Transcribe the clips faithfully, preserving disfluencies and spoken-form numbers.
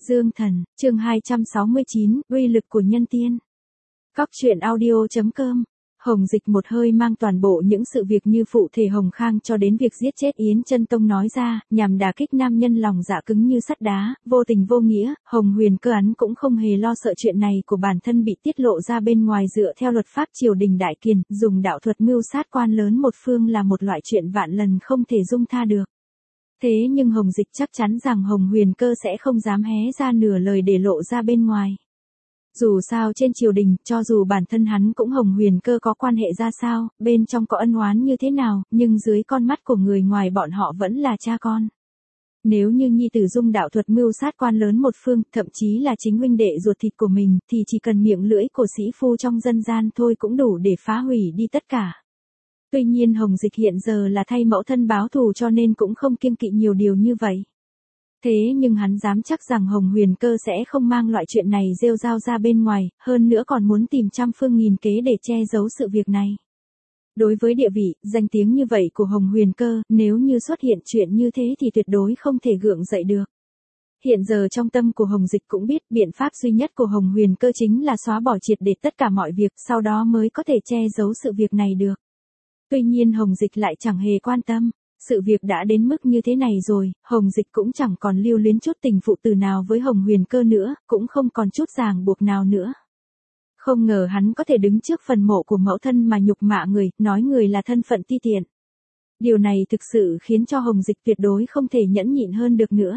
Dương Thần, chương hai trăm sáu mươi chín, uy lực của nhân tiên. Cóc truyện audio chấm com. Hồng Dịch một hơi mang toàn bộ những sự việc như phụ thể Hồng Khang cho đến việc giết chết Yến Chân Tông nói ra, nhằm đả kích nam nhân lòng dạ cứng như sắt đá, vô tình vô nghĩa. Hồng Huyền Cơ hắn cũng không hề lo sợ chuyện này của bản thân bị tiết lộ ra bên ngoài dựa theo luật pháp triều đình đại kiền, dùng đạo thuật mưu sát quan lớn một phương là một loại chuyện vạn lần không thể dung tha được. Thế nhưng Hồng Dịch chắc chắn rằng Hồng Huyền Cơ sẽ không dám hé ra nửa lời để lộ ra bên ngoài. Dù sao trên triều đình, cho dù bản thân hắn cũng Hồng Huyền Cơ có quan hệ ra sao, bên trong có ân oán như thế nào, nhưng dưới con mắt của người ngoài bọn họ vẫn là cha con. Nếu như nhi tử dung đạo thuật mưu sát quan lớn một phương, thậm chí là chính huynh đệ ruột thịt của mình, thì chỉ cần miệng lưỡi của sĩ phu trong dân gian thôi cũng đủ để phá hủy đi tất cả. Tuy nhiên Hồng Dịch hiện giờ là thay mẫu thân báo thù cho nên cũng không kiêng kỵ nhiều điều như vậy. Thế nhưng hắn dám chắc rằng Hồng Huyền Cơ sẽ không mang loại chuyện này rêu rao ra bên ngoài, hơn nữa còn muốn tìm trăm phương nghìn kế để che giấu sự việc này. Đối với địa vị, danh tiếng như vậy của Hồng Huyền Cơ, nếu như xuất hiện chuyện như thế thì tuyệt đối không thể gượng dậy được. Hiện giờ trong tâm của Hồng Dịch cũng biết biện pháp duy nhất của Hồng Huyền Cơ chính là xóa bỏ triệt để tất cả mọi việc, sau đó mới có thể che giấu sự việc này được. Tuy nhiên Hồng Dịch lại chẳng hề quan tâm. Sự việc đã đến mức như thế này rồi, Hồng Dịch cũng chẳng còn lưu luyến chút tình phụ tử nào với Hồng Huyền Cơ nữa, cũng không còn chút ràng buộc nào nữa. Không ngờ hắn có thể đứng trước phần mộ của mẫu thân mà nhục mạ người, nói người là thân phận ti tiện. Điều này thực sự khiến cho Hồng Dịch tuyệt đối không thể nhẫn nhịn hơn được nữa.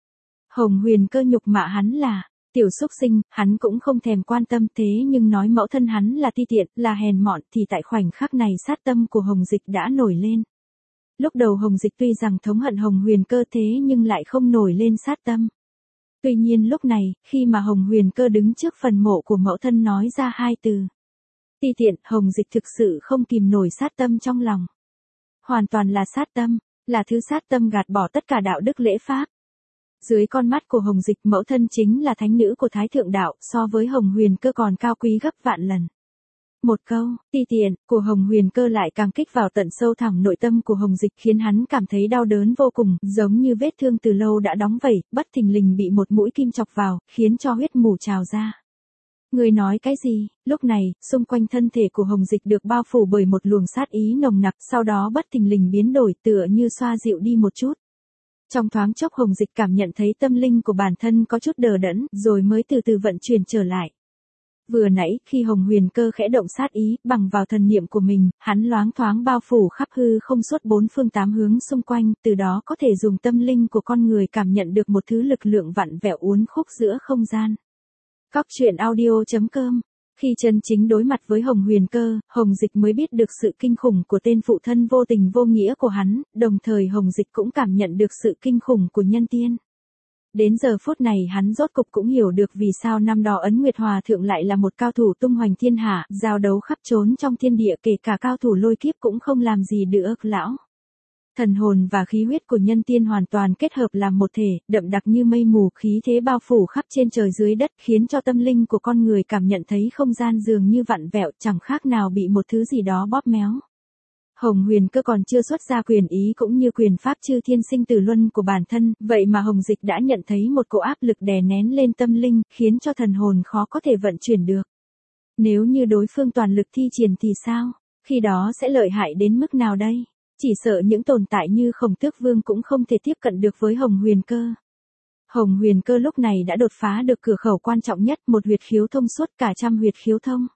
Hồng Huyền Cơ nhục mạ hắn là tiểu xúc sinh, hắn cũng không thèm quan tâm, thế nhưng nói mẫu thân hắn là ti tiện, là hèn mọn thì tại khoảnh khắc này sát tâm của Hồng Dịch đã nổi lên. Lúc đầu Hồng Dịch tuy rằng thống hận Hồng Huyền Cơ thế nhưng lại không nổi lên sát tâm. Tuy nhiên lúc này, khi mà Hồng Huyền Cơ đứng trước phần mộ của mẫu thân nói ra hai từ ti tiện, Hồng Dịch thực sự không kìm nổi sát tâm trong lòng. Hoàn toàn là sát tâm, là thứ sát tâm gạt bỏ tất cả đạo đức lễ pháp. Dưới con mắt của Hồng Dịch, mẫu thân chính là thánh nữ của Thái Thượng Đạo, so với Hồng Huyền Cơ còn cao quý gấp vạn lần. Một câu, ti tiện, của Hồng Huyền Cơ lại càng kích vào tận sâu thẳm nội tâm của Hồng Dịch khiến hắn cảm thấy đau đớn vô cùng, giống như vết thương từ lâu đã đóng vảy, bất thình lình bị một mũi kim chọc vào, khiến cho huyết mù trào ra. Người nói cái gì? Lúc này, xung quanh thân thể của Hồng Dịch được bao phủ bởi một luồng sát ý nồng nặc, sau đó bất thình lình biến đổi tựa như xoa dịu đi một chút. Trong thoáng chốc Hồng Dịch cảm nhận thấy tâm linh của bản thân có chút đờ đẫn, rồi mới từ từ vận chuyển trở lại. Vừa nãy, khi Hồng Huyền Cơ khẽ động sát ý, bằng vào thần niệm của mình, hắn loáng thoáng bao phủ khắp hư không suốt bốn phương tám hướng xung quanh, từ đó có thể dùng tâm linh của con người cảm nhận được một thứ lực lượng vặn vẹo uốn khúc giữa không gian. Cóc truyện audio chấm com. Khi chân chính đối mặt với Hồng Huyền Cơ, Hồng Dịch mới biết được sự kinh khủng của tên phụ thân vô tình vô nghĩa của hắn, đồng thời Hồng Dịch cũng cảm nhận được sự kinh khủng của nhân tiên. Đến giờ phút này hắn rốt cục cũng hiểu được vì sao năm đó Ấn Nguyệt Hòa Thượng lại là một cao thủ tung hoành thiên hạ, giao đấu khắp trốn trong thiên địa, kể cả cao thủ lôi kiếp cũng không làm gì được lão. Thần hồn và khí huyết của nhân tiên hoàn toàn kết hợp làm một thể, đậm đặc như mây mù, khí thế bao phủ khắp trên trời dưới đất, khiến cho tâm linh của con người cảm nhận thấy không gian dường như vặn vẹo, chẳng khác nào bị một thứ gì đó bóp méo. Hồng Huyền Cơ còn chưa xuất ra quyền ý cũng như quyền pháp chư thiên sinh tử luân của bản thân, vậy mà Hồng Dịch đã nhận thấy một cỗ áp lực đè nén lên tâm linh, khiến cho thần hồn khó có thể vận chuyển được. Nếu như đối phương toàn lực thi triển thì sao? Khi đó sẽ lợi hại đến mức nào đây? Chỉ sợ những tồn tại như Khổng Tước Vương cũng không thể tiếp cận được với Hồng Huyền Cơ. Hồng Huyền Cơ lúc này đã đột phá được cửa khẩu quan trọng nhất, một huyệt khiếu thông suốt cả trăm huyệt khiếu thông.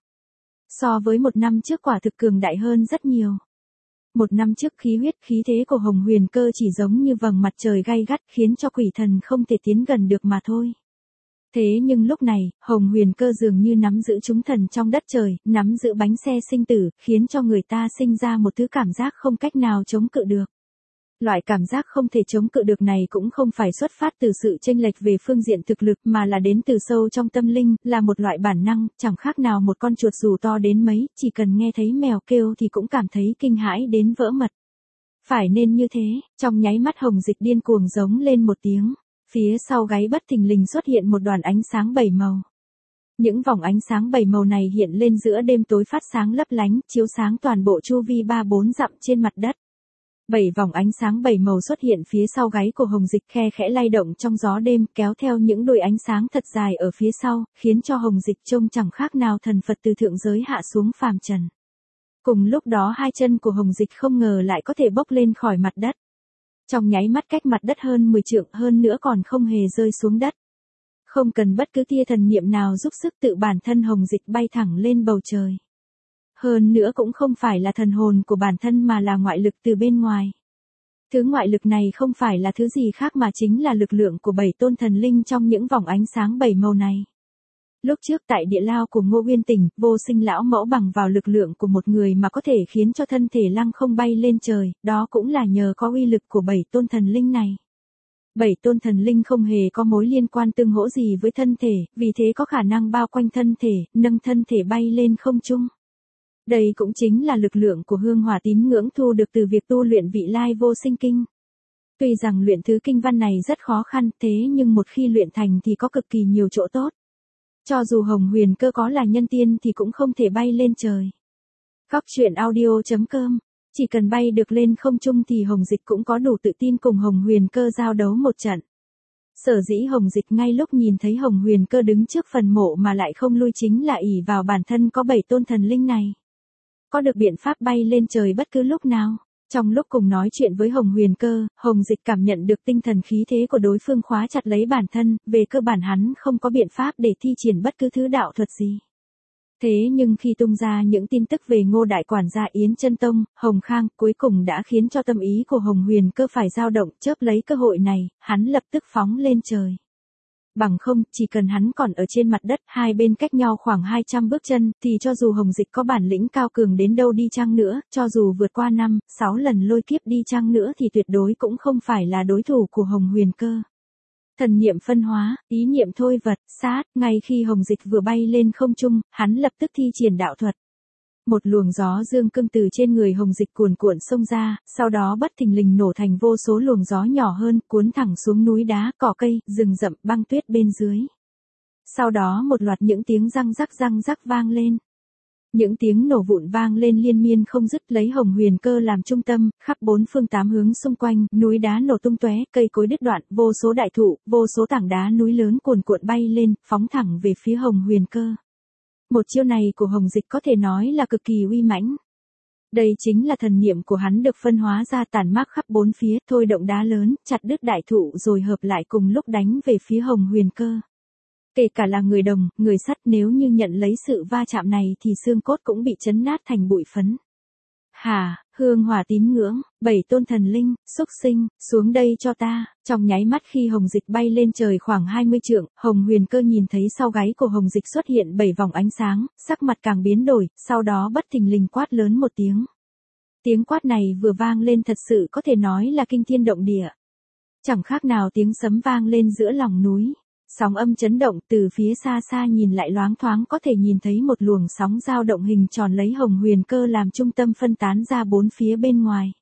So với một năm trước quả thực cường đại hơn rất nhiều. Một năm trước khí huyết khí thế của Hồng Huyền Cơ chỉ giống như vầng mặt trời gay gắt khiến cho quỷ thần không thể tiến gần được mà thôi. Thế nhưng lúc này, Hồng Huyền Cơ dường như nắm giữ chúng thần trong đất trời, nắm giữ bánh xe sinh tử, khiến cho người ta sinh ra một thứ cảm giác không cách nào chống cự được. Loại cảm giác không thể chống cự được này cũng không phải xuất phát từ sự chênh lệch về phương diện thực lực mà là đến từ sâu trong tâm linh, là một loại bản năng, chẳng khác nào một con chuột dù to đến mấy, chỉ cần nghe thấy mèo kêu thì cũng cảm thấy kinh hãi đến vỡ mật. Phải nên như thế, trong nháy mắt Hồng Dịch điên cuồng giống lên một tiếng, phía sau gáy bất thình lình xuất hiện một đoàn ánh sáng bảy màu. Những vòng ánh sáng bảy màu này hiện lên giữa đêm tối phát sáng lấp lánh, chiếu sáng toàn bộ chu vi ba bốn dặm trên mặt đất. Bảy vòng ánh sáng bảy màu xuất hiện phía sau gáy của Hồng Dịch, khe khẽ lay động trong gió đêm, kéo theo những đuôi ánh sáng thật dài ở phía sau, khiến cho Hồng Dịch trông chẳng khác nào thần Phật từ thượng giới hạ xuống phàm trần. Cùng lúc đó hai chân của Hồng Dịch không ngờ lại có thể bốc lên khỏi mặt đất. Trong nháy mắt cách mặt đất hơn mười trượng, hơn nữa còn không hề rơi xuống đất. Không cần bất cứ tia thần niệm nào giúp sức, tự bản thân Hồng Dịch bay thẳng lên bầu trời. Hơn nữa cũng không phải là thần hồn của bản thân mà là ngoại lực từ bên ngoài. Thứ ngoại lực này không phải là thứ gì khác mà chính là lực lượng của bảy tôn thần linh trong những vòng ánh sáng bảy màu này. Lúc trước tại địa lao của Ngô Uyên Tình, Vô Sinh lão mẫu bằng vào lực lượng của một người mà có thể khiến cho thân thể lăng không bay lên trời, đó cũng là nhờ có uy lực của bảy tôn thần linh này. Bảy tôn thần linh không hề có mối liên quan tương hỗ gì với thân thể, vì thế có khả năng bao quanh thân thể, nâng thân thể bay lên không trung. Đây cũng chính là lực lượng của hương hỏa tín ngưỡng thu được từ việc tu luyện vị lai vô sinh kinh. Tuy rằng luyện thứ kinh văn này rất khó khăn, thế nhưng một khi luyện thành thì có cực kỳ nhiều chỗ tốt. Cho dù Hồng Huyền Cơ có là nhân tiên thì cũng không thể bay lên trời. Góc truyện audio chấm com, chỉ cần bay được lên không trung thì Hồng Dịch cũng có đủ tự tin cùng Hồng Huyền Cơ giao đấu một trận. Sở dĩ Hồng Dịch ngay lúc nhìn thấy Hồng Huyền Cơ đứng trước phần mộ mà lại không lui chính là ỷ vào bản thân có bảy tôn thần linh này. Có được biện pháp bay lên trời bất cứ lúc nào. Trong lúc cùng nói chuyện với Hồng Huyền Cơ, Hồng Dịch cảm nhận được tinh thần khí thế của đối phương khóa chặt lấy bản thân, về cơ bản hắn không có biện pháp để thi triển bất cứ thứ đạo thuật gì. Thế nhưng khi tung ra những tin tức về Ngô đại quản gia Yến Chân Tông, Hồng Khang cuối cùng đã khiến cho tâm ý của Hồng Huyền Cơ phải dao động, chớp lấy cơ hội này, hắn lập tức phóng lên trời. Bằng không, chỉ cần hắn còn ở trên mặt đất, hai bên cách nhau khoảng hai trăm bước chân, thì cho dù Hồng Dịch có bản lĩnh cao cường đến đâu đi chăng nữa, cho dù vượt qua năm, sáu lần lôi kiếp đi chăng nữa thì tuyệt đối cũng không phải là đối thủ của Hồng Huyền Cơ. Thần niệm phân hóa, ý niệm thôi vật, sát, ngay khi Hồng Dịch vừa bay lên không trung, hắn lập tức thi triển đạo thuật. Một luồng gió dương cương từ trên người Hồng Dịch cuồn cuộn xông ra, sau đó bất thình lình nổ thành vô số luồng gió nhỏ hơn, cuốn thẳng xuống núi đá, cỏ cây, rừng rậm, băng tuyết bên dưới. Sau đó một loạt những tiếng răng rắc răng rắc vang lên. Những tiếng nổ vụn vang lên liên miên không dứt, lấy Hồng Huyền Cơ làm trung tâm, khắp bốn phương tám hướng xung quanh, núi đá nổ tung tóe, cây cối đứt đoạn, vô số đại thụ, vô số tảng đá núi lớn cuồn cuộn bay lên, phóng thẳng về phía Hồng Huyền Cơ. Một chiêu này của Hồng Dịch có thể nói là cực kỳ uy mãnh. Đây chính là thần niệm của hắn được phân hóa ra tản mát khắp bốn phía, thôi động đá lớn, chặt đứt đại thụ rồi hợp lại cùng lúc đánh về phía Hồng Huyền Cơ. Kể cả là người đồng, người sắt, nếu như nhận lấy sự va chạm này thì xương cốt cũng bị chấn nát thành bụi phấn. Hà, hương hỏa tín ngưỡng, bảy tôn thần linh, xúc sinh, xuống đây cho ta. Trong nháy mắt khi Hồng Dịch bay lên trời khoảng hai mươi trượng, Hồng Huyền Cơ nhìn thấy sau gáy của Hồng Dịch xuất hiện bảy vòng ánh sáng, sắc mặt càng biến đổi, sau đó bất thình lình quát lớn một tiếng. Tiếng quát này vừa vang lên thật sự có thể nói là kinh thiên động địa. Chẳng khác nào tiếng sấm vang lên giữa lòng núi. Sóng âm chấn động, từ phía xa xa nhìn lại loáng thoáng có thể nhìn thấy một luồng sóng dao động hình tròn lấy Hồng Huyền Cơ làm trung tâm phân tán ra bốn phía bên ngoài.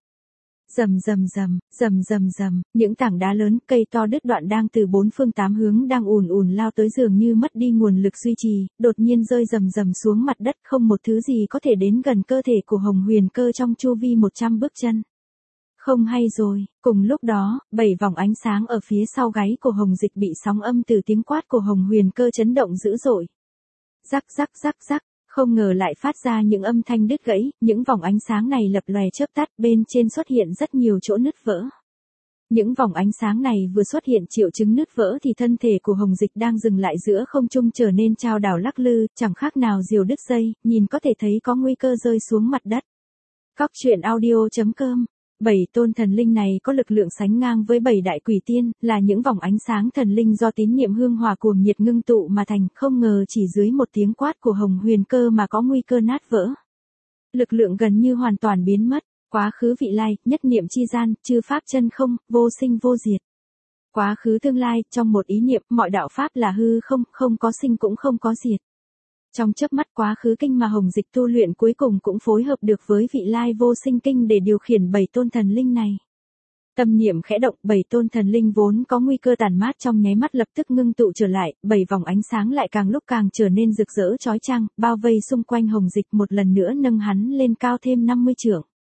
Rầm rầm rầm, rầm rầm rầm, những tảng đá lớn, cây to đứt đoạn đang từ bốn phương tám hướng đang ùn ùn lao tới dường như mất đi nguồn lực duy trì, đột nhiên rơi rầm rầm xuống mặt đất, không một thứ gì có thể đến gần cơ thể của Hồng Huyền Cơ trong chu vi một trăm bước chân. Không hay rồi, cùng lúc đó, bảy vòng ánh sáng ở phía sau gáy của Hồng Dịch bị sóng âm từ tiếng quát của Hồng Huyền Cơ chấn động dữ dội. Rắc rắc rắc rắc, không ngờ lại phát ra những âm thanh đứt gãy, những vòng ánh sáng này lập lòe chớp tắt, bên trên xuất hiện rất nhiều chỗ nứt vỡ. Những vòng ánh sáng này vừa xuất hiện triệu chứng nứt vỡ thì thân thể của Hồng Dịch đang dừng lại giữa không trung trở nên chao đảo lắc lư, chẳng khác nào diều đứt dây, nhìn có thể thấy có nguy cơ rơi xuống mặt đất. Góc truyện audio chấm com. Bảy tôn thần linh này có lực lượng sánh ngang với bảy đại quỷ tiên, là những vòng ánh sáng thần linh do tín niệm hương hỏa cuồng nhiệt ngưng tụ mà thành, không ngờ chỉ dưới một tiếng quát của Hồng Huyền Cơ mà có nguy cơ nát vỡ. Lực lượng gần như hoàn toàn biến mất, quá khứ vị lai, nhất niệm chi gian, chư pháp chân không, vô sinh vô diệt. Quá khứ tương lai, trong một ý niệm, mọi đạo pháp là hư không, không có sinh cũng không có diệt. Trong chớp mắt quá khứ kinh mà Hồng Dịch tu luyện cuối cùng cũng phối hợp được với vị lai vô sinh kinh để điều khiển bảy tôn thần linh này. Tâm niệm khẽ động, bảy tôn thần linh vốn có nguy cơ tàn mát trong nháy mắt lập tức ngưng tụ trở lại, bảy vòng ánh sáng lại càng lúc càng trở nên rực rỡ chói chang, bao vây xung quanh Hồng Dịch một lần nữa nâng hắn lên cao thêm năm mươi trượng.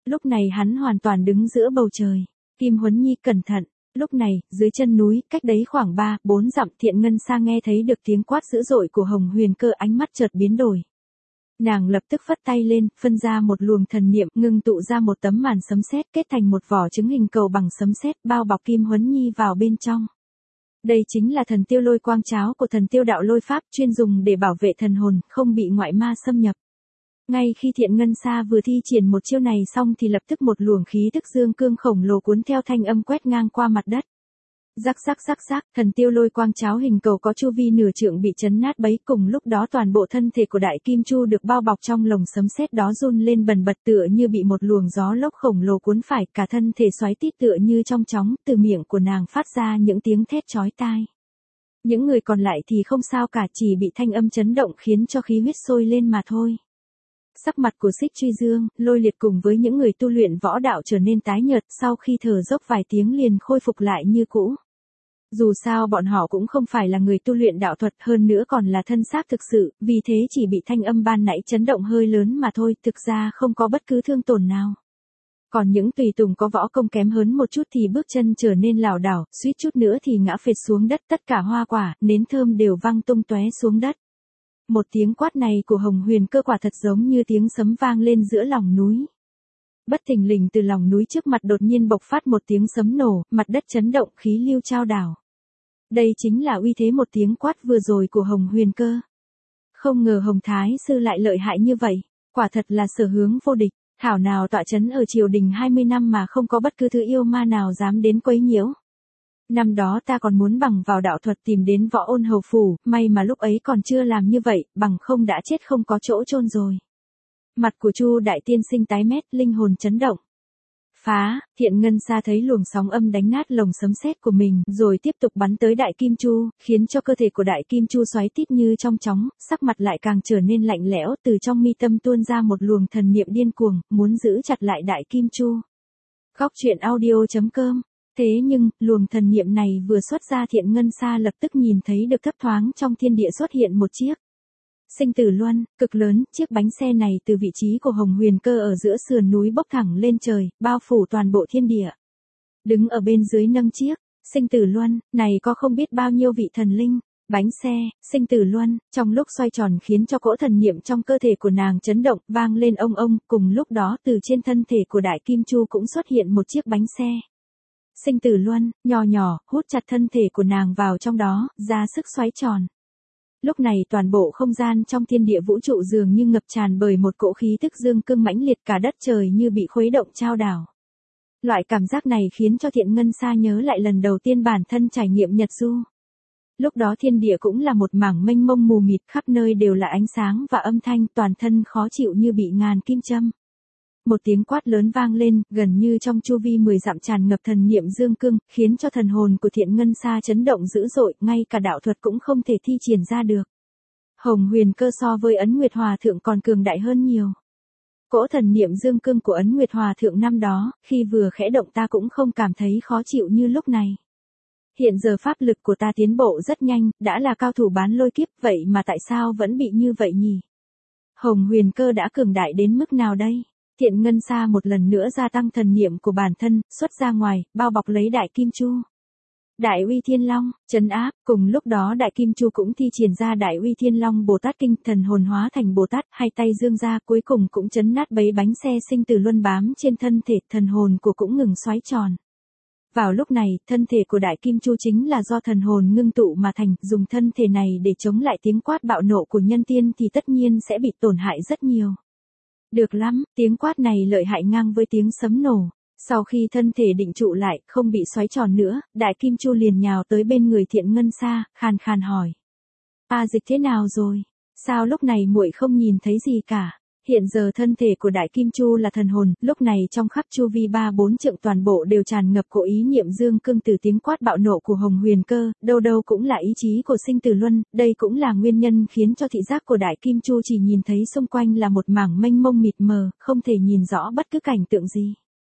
Lúc này hắn hoàn toàn đứng giữa bầu trời. Kim Huấn Nhi cẩn thận. Lúc này, dưới chân núi, cách đấy khoảng ba, bốn dặm, Thiện Ngân Sa nghe thấy được tiếng quát dữ dội của Hồng Huyền Cơ, ánh mắt chợt biến đổi. Nàng lập tức phất tay lên, phân ra một luồng thần niệm, ngưng tụ ra một tấm màn sấm sét kết thành một vỏ trứng hình cầu bằng sấm sét, bao bọc Kim Huấn Nhi vào bên trong. Đây chính là thần tiêu lôi quang cháo của thần tiêu đạo lôi pháp, chuyên dùng để bảo vệ thần hồn, không bị ngoại ma xâm nhập. Ngay khi Thiện Ngân Sa vừa thi triển một chiêu này xong thì lập tức một luồng khí tức dương cương khổng lồ cuốn theo thanh âm quét ngang qua mặt đất. Rắc rắc rắc rắc, thần tiêu lôi quang cháo hình cầu có chu vi nửa trượng bị chấn nát bấy, cùng lúc đó toàn bộ thân thể của Đại Kim Chu được bao bọc trong lồng sấm sét đó run lên bần bật tựa như bị một luồng gió lốc khổng lồ cuốn phải, cả thân thể xoáy tít tựa như trong chóng, từ miệng của nàng phát ra những tiếng thét chói tai. Những người còn lại thì không sao cả, chỉ bị thanh âm chấn động khiến cho khí huyết sôi lên mà thôi. Sắc mặt của Xích Truy Dương, Lôi Liệt cùng với những người tu luyện võ đạo trở nên tái nhợt, sau khi thở dốc vài tiếng liền khôi phục lại như cũ. Dù sao bọn họ cũng không phải là người tu luyện đạo thuật, hơn nữa còn là thân xác thực sự, vì thế chỉ bị thanh âm ban nãy chấn động hơi lớn mà thôi, thực ra không có bất cứ thương tổn nào. Còn những tùy tùng có võ công kém hơn một chút thì bước chân trở nên lảo đảo, suýt chút nữa thì ngã phệt xuống đất, tất cả hoa quả, nến thơm đều văng tung tóe xuống đất. Một tiếng quát này của Hồng Huyền Cơ quả thật giống như tiếng sấm vang lên giữa lòng núi. Bất thình lình từ lòng núi trước mặt đột nhiên bộc phát một tiếng sấm nổ, mặt đất chấn động, khí lưu chao đảo. Đây chính là uy thế một tiếng quát vừa rồi của Hồng Huyền Cơ. Không ngờ Hồng Thái Sư lại lợi hại như vậy, quả thật là sở hướng vô địch, thảo nào tọa chấn ở triều đình hai mươi năm mà không có bất cứ thứ yêu ma nào dám đến quấy nhiễu. Năm đó ta còn muốn bằng vào đạo thuật tìm đến Võ Ôn Hầu phủ, may mà lúc ấy còn chưa làm như vậy, bằng không đã chết không có chỗ chôn rồi. Mặt của Chu đại tiên sinh tái mét, linh hồn chấn động. Phá, Thiện Ngân Sa thấy luồng sóng âm đánh nát lồng sấm sét của mình, rồi tiếp tục bắn tới Đại Kim Chu, khiến cho cơ thể của Đại Kim Chu xoáy tít như trong chóng, sắc mặt lại càng trở nên lạnh lẽo, từ trong mi tâm tuôn ra một luồng thần niệm điên cuồng, muốn giữ chặt lại Đại Kim Chu. Góc truyện audio chấm com. Thế nhưng, luồng thần niệm này vừa xuất ra, Thiện Ngân Sa lập tức nhìn thấy được thấp thoáng trong thiên địa xuất hiện một chiếc Sinh Tử Luân, cực lớn, chiếc bánh xe này từ vị trí của Hồng Huyền Cơ ở giữa sườn núi bốc thẳng lên trời, bao phủ toàn bộ thiên địa. Đứng ở bên dưới nâng chiếc Sinh Tử Luân này có không biết bao nhiêu vị thần linh. Bánh xe, Sinh Tử Luân, trong lúc xoay tròn khiến cho cỗ thần niệm trong cơ thể của nàng chấn động, vang lên ông ông, cùng lúc đó từ trên thân thể của Đại Kim Chu cũng xuất hiện một chiếc bánh xe Sinh Tử Luân, nhỏ nhỏ, hút chặt thân thể của nàng vào trong đó, ra sức xoáy tròn. Lúc này toàn bộ không gian trong thiên địa vũ trụ dường như ngập tràn bởi một cỗ khí tức dương cương mãnh liệt, cả đất trời như bị khuấy động chao đảo. Loại cảm giác này khiến cho Thiện Ngân Sa nhớ lại lần đầu tiên bản thân trải nghiệm Nhật du. Lúc đó thiên địa cũng là một mảng mênh mông mù mịt, khắp nơi đều là ánh sáng và âm thanh, toàn thân khó chịu như bị ngàn kim châm. Một tiếng quát lớn vang lên, gần như trong chu vi mười dặm tràn ngập thần niệm dương cương, khiến cho thần hồn của Thiện Ngân Sa chấn động dữ dội, ngay cả đạo thuật cũng không thể thi triển ra được. Hồng Huyền Cơ so với Ấn Nguyệt Hòa Thượng còn cường đại hơn nhiều. Cỗ thần niệm dương cương của Ấn Nguyệt Hòa Thượng năm đó, khi vừa khẽ động ta cũng không cảm thấy khó chịu như lúc này. Hiện giờ pháp lực của ta tiến bộ rất nhanh, đã là cao thủ bán lôi kiếp, vậy mà tại sao vẫn bị như vậy nhỉ? Hồng Huyền Cơ đã cường đại đến mức nào đây? Thiện Ngân Sa một lần nữa gia tăng thần niệm của bản thân, xuất ra ngoài, bao bọc lấy Đại Kim Chu. Đại Uy Thiên Long, trấn áp, cùng lúc đó Đại Kim Chu cũng thi triển ra Đại Uy Thiên Long Bồ Tát Kinh, thần hồn hóa thành Bồ Tát, hai tay dương ra, cuối cùng cũng chấn nát bấy bánh xe Sinh Tử Luân bám trên thân thể, thần hồn của cũng ngừng xoáy tròn. Vào lúc này, thân thể của Đại Kim Chu chính là do thần hồn ngưng tụ mà thành, dùng thân thể này để chống lại tiếng quát bạo nộ của nhân tiên thì tất nhiên sẽ bị tổn hại rất nhiều. Được lắm, tiếng quát này lợi hại ngang với tiếng sấm nổ. Sau khi thân thể định trụ lại, không bị xoáy tròn nữa, Đại Kim Chu liền nhào tới bên người Thiện Ngân Sa, khàn khàn hỏi. A Dịch thế nào rồi? Sao lúc này muội không nhìn thấy gì cả? Hiện giờ thân thể của Đại Kim Chu là thần hồn, lúc này trong khắp chu vi ba bốn trượng toàn bộ đều tràn ngập cỗ ý niệm dương cương từ tiếng quát bạo nộ của Hồng Huyền Cơ, đâu đâu cũng là ý chí của Sinh Tử Luân, đây cũng là nguyên nhân khiến cho thị giác của Đại Kim Chu chỉ nhìn thấy xung quanh là một mảng mênh mông mịt mờ, không thể nhìn rõ bất cứ cảnh tượng gì.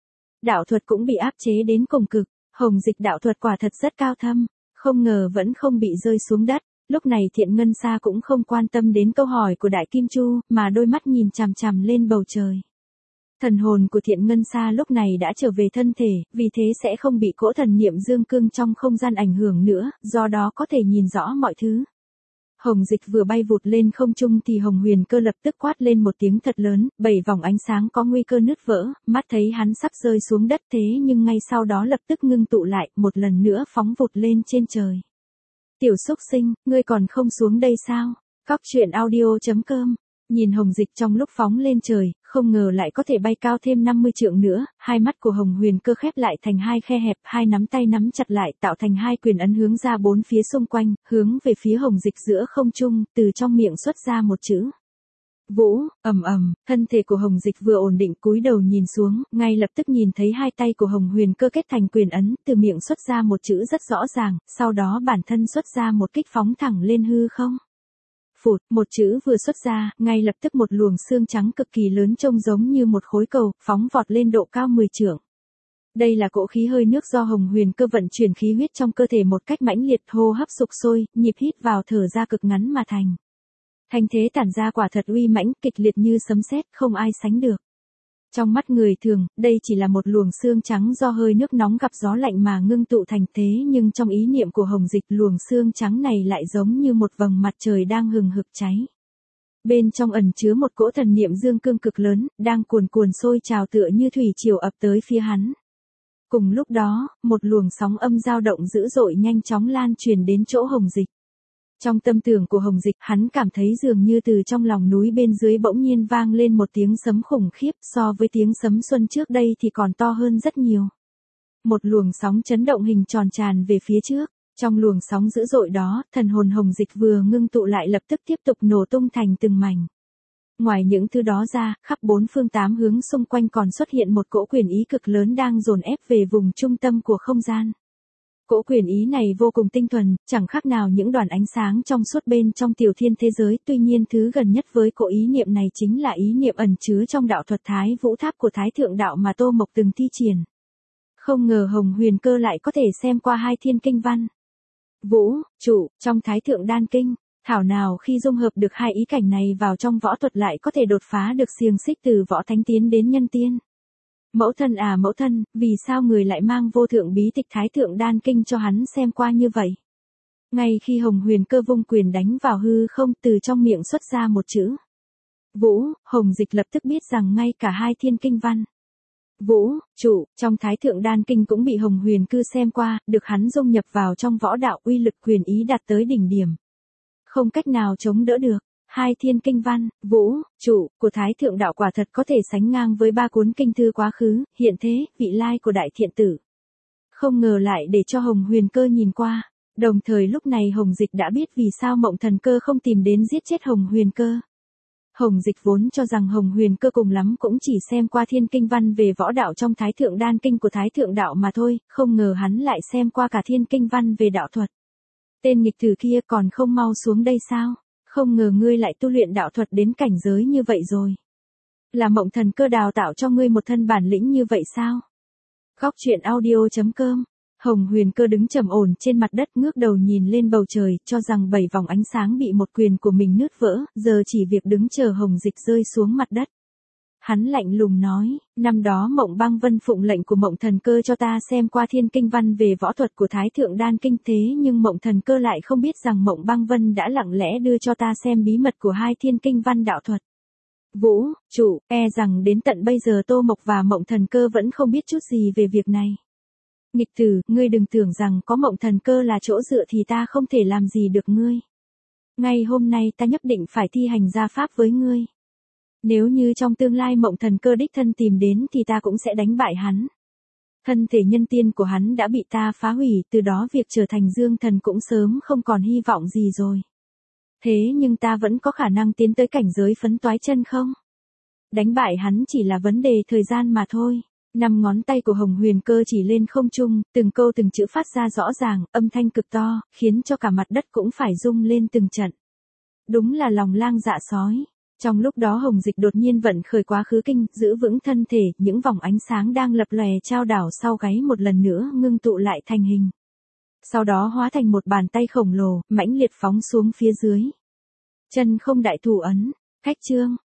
Đạo thuật cũng bị áp chế đến cùng cực, Hồng Dịch đạo thuật quả thật rất cao thâm, không ngờ vẫn không bị rơi xuống đất. Lúc này Thiện Ngân Sa cũng không quan tâm đến câu hỏi của Đại Kim Chu, mà đôi mắt nhìn chằm chằm lên bầu trời. Thần hồn của Thiện Ngân Sa lúc này đã trở về thân thể, vì thế sẽ không bị cỗ thần niệm dương cương trong không gian ảnh hưởng nữa, do đó có thể nhìn rõ mọi thứ. Hồng Dịch vừa bay vụt lên không trung thì Hồng Huyền Cơ lập tức quát lên một tiếng thật lớn, bảy vòng ánh sáng có nguy cơ nứt vỡ, mắt thấy hắn sắp rơi xuống đất thế nhưng ngay sau đó lập tức ngưng tụ lại, một lần nữa phóng vụt lên trên trời. Tiểu xúc sinh, ngươi còn không xuống đây sao? Cóc truyện audio chấm com. Nhìn Hồng Dịch trong lúc phóng lên trời, không ngờ lại có thể bay cao thêm năm mươi trượng nữa, hai mắt của Hồng Huyền Cơ khép lại thành hai khe hẹp, hai nắm tay nắm chặt lại tạo thành hai quyền ấn hướng ra bốn phía xung quanh, hướng về phía Hồng Dịch giữa không trung, từ trong miệng xuất ra một chữ. Vũ, ầm ầm, thân thể của Hồng Dịch vừa ổn định cúi đầu nhìn xuống, ngay lập tức nhìn thấy hai tay của Hồng Huyền Cơ kết thành quyền ấn, từ miệng xuất ra một chữ rất rõ ràng, sau đó bản thân xuất ra một kích phóng thẳng lên hư không. Phụt, một chữ vừa xuất ra, ngay lập tức một luồng xương trắng cực kỳ lớn trông giống như một khối cầu, phóng vọt lên độ cao mười trượng. Đây là cỗ khí hơi nước do Hồng Huyền Cơ vận chuyển khí huyết trong cơ thể một cách mãnh liệt, hô hấp sục sôi, nhịp hít vào thở ra cực ngắn mà thành. Thành thế tản ra quả thật uy mãnh, kịch liệt như sấm sét, không ai sánh được. Trong mắt người thường, đây chỉ là một luồng xương trắng do hơi nước nóng gặp gió lạnh mà ngưng tụ thành thế nhưng trong ý niệm của Hồng Dịch luồng xương trắng này lại giống như một vầng mặt trời đang hừng hực cháy. Bên trong ẩn chứa một cỗ thần niệm dương cương cực lớn, đang cuồn cuồn sôi trào tựa như thủy triều ập tới phía hắn. Cùng lúc đó, một luồng sóng âm dao động dữ dội nhanh chóng lan truyền đến chỗ Hồng Dịch. Trong tâm tưởng của Hồng Dịch, hắn cảm thấy dường như từ trong lòng núi bên dưới bỗng nhiên vang lên một tiếng sấm khủng khiếp, so với tiếng sấm xuân trước đây thì còn to hơn rất nhiều. Một luồng sóng chấn động hình tròn tràn về phía trước, trong luồng sóng dữ dội đó, thần hồn Hồng Dịch vừa ngưng tụ lại lập tức tiếp tục nổ tung thành từng mảnh. Ngoài những thứ đó ra, khắp bốn phương tám hướng xung quanh còn xuất hiện một cỗ quyền ý cực lớn đang dồn ép về vùng trung tâm của không gian. Cỗ quyền ý này vô cùng tinh thuần, chẳng khác nào những đoàn ánh sáng trong suốt bên trong tiểu thiên thế giới, tuy nhiên thứ gần nhất với cỗ ý niệm này chính là ý niệm ẩn chứa trong đạo thuật Thái Vũ Tháp của Thái Thượng Đạo mà Tô Mộc từng thi triển. Không ngờ Hồng Huyền Cơ lại có thể xem qua hai thiên kinh văn. Vũ, trụ, trong Thái Thượng Đan Kinh, thảo nào khi dung hợp được hai ý cảnh này vào trong võ thuật lại có thể đột phá được xiềng xích từ võ thánh tiến đến nhân tiên. Mẫu thân à mẫu thân, vì sao người lại mang vô thượng bí tịch Thái Thượng Đan Kinh cho hắn xem qua như vậy? Ngay khi Hồng Huyền Cơ vung quyền đánh vào hư không, từ trong miệng xuất ra một chữ. Vũ, Hồng Dịch lập tức biết rằng ngay cả hai thiên kinh văn. Vũ, trụ, trong Thái Thượng Đan Kinh cũng bị Hồng Huyền Cơ xem qua, được hắn dung nhập vào trong võ đạo, uy lực quyền ý đạt tới đỉnh điểm. Không cách nào chống đỡ được. Hai thiên kinh văn, vũ, trụ, của Thái Thượng Đạo quả thật có thể sánh ngang với ba cuốn kinh thư quá khứ, hiện thế, vị lai của Đại Thiện Tử. Không ngờ lại để cho Hồng Huyền Cơ nhìn qua, đồng thời lúc này Hồng Dịch đã biết vì sao Mộng Thần Cơ không tìm đến giết chết Hồng Huyền Cơ. Hồng Dịch vốn cho rằng Hồng Huyền Cơ cùng lắm cũng chỉ xem qua thiên kinh văn về võ đạo trong Thái Thượng Đan Kinh của Thái Thượng Đạo mà thôi, không ngờ hắn lại xem qua cả thiên kinh văn về đạo thuật. Tên nghịch tử kia còn không mau xuống đây sao? Không ngờ ngươi lại tu luyện đạo thuật đến cảnh giới như vậy rồi. Là Mộng Thần Cơ đào tạo cho ngươi một thân bản lĩnh như vậy sao? Cóc truyện audio chấm com. Hồng Huyền Cơ đứng trầm ổn trên mặt đất ngước đầu nhìn lên bầu trời, cho rằng bảy vòng ánh sáng bị một quyền của mình nứt vỡ, giờ chỉ việc đứng chờ Hồng Dịch rơi xuống mặt đất. Hắn lạnh lùng nói, năm đó Mộng Băng Vân phụng lệnh của Mộng Thần Cơ cho ta xem qua thiên kinh văn về võ thuật của Thái Thượng Đan Kinh thế nhưng Mộng Thần Cơ lại không biết rằng Mộng Băng Vân đã lặng lẽ đưa cho ta xem bí mật của hai thiên kinh văn đạo thuật. Vũ, trụ, e rằng đến tận bây giờ Tô Mộc và Mộng Thần Cơ vẫn không biết chút gì về việc này. Nghịch tử, ngươi đừng tưởng rằng có Mộng Thần Cơ là chỗ dựa thì ta không thể làm gì được ngươi. Ngay hôm nay ta nhất định phải thi hành gia pháp với ngươi. Nếu như trong tương lai Mộng Thần Cơ đích thân tìm đến thì ta cũng sẽ đánh bại hắn. Thân thể nhân tiên của hắn đã bị ta phá hủy, từ đó việc trở thành dương thần cũng sớm không còn hy vọng gì rồi. Thế nhưng ta vẫn có khả năng tiến tới cảnh giới phấn toái chân không? Đánh bại hắn chỉ là vấn đề thời gian mà thôi. Năm ngón tay của Hồng Huyền Cơ chỉ lên không trung, từng câu từng chữ phát ra rõ ràng, âm thanh cực to, khiến cho cả mặt đất cũng phải rung lên từng trận. Đúng là lòng lang dạ sói. Trong lúc đó Hồng Dịch đột nhiên vận khởi quá khứ kinh, giữ vững thân thể, những vòng ánh sáng đang lập lòe trao đảo sau gáy một lần nữa ngưng tụ lại thành hình. Sau đó hóa thành một bàn tay khổng lồ, mãnh liệt phóng xuống phía dưới. Chân không đại thủ ấn, cách chương,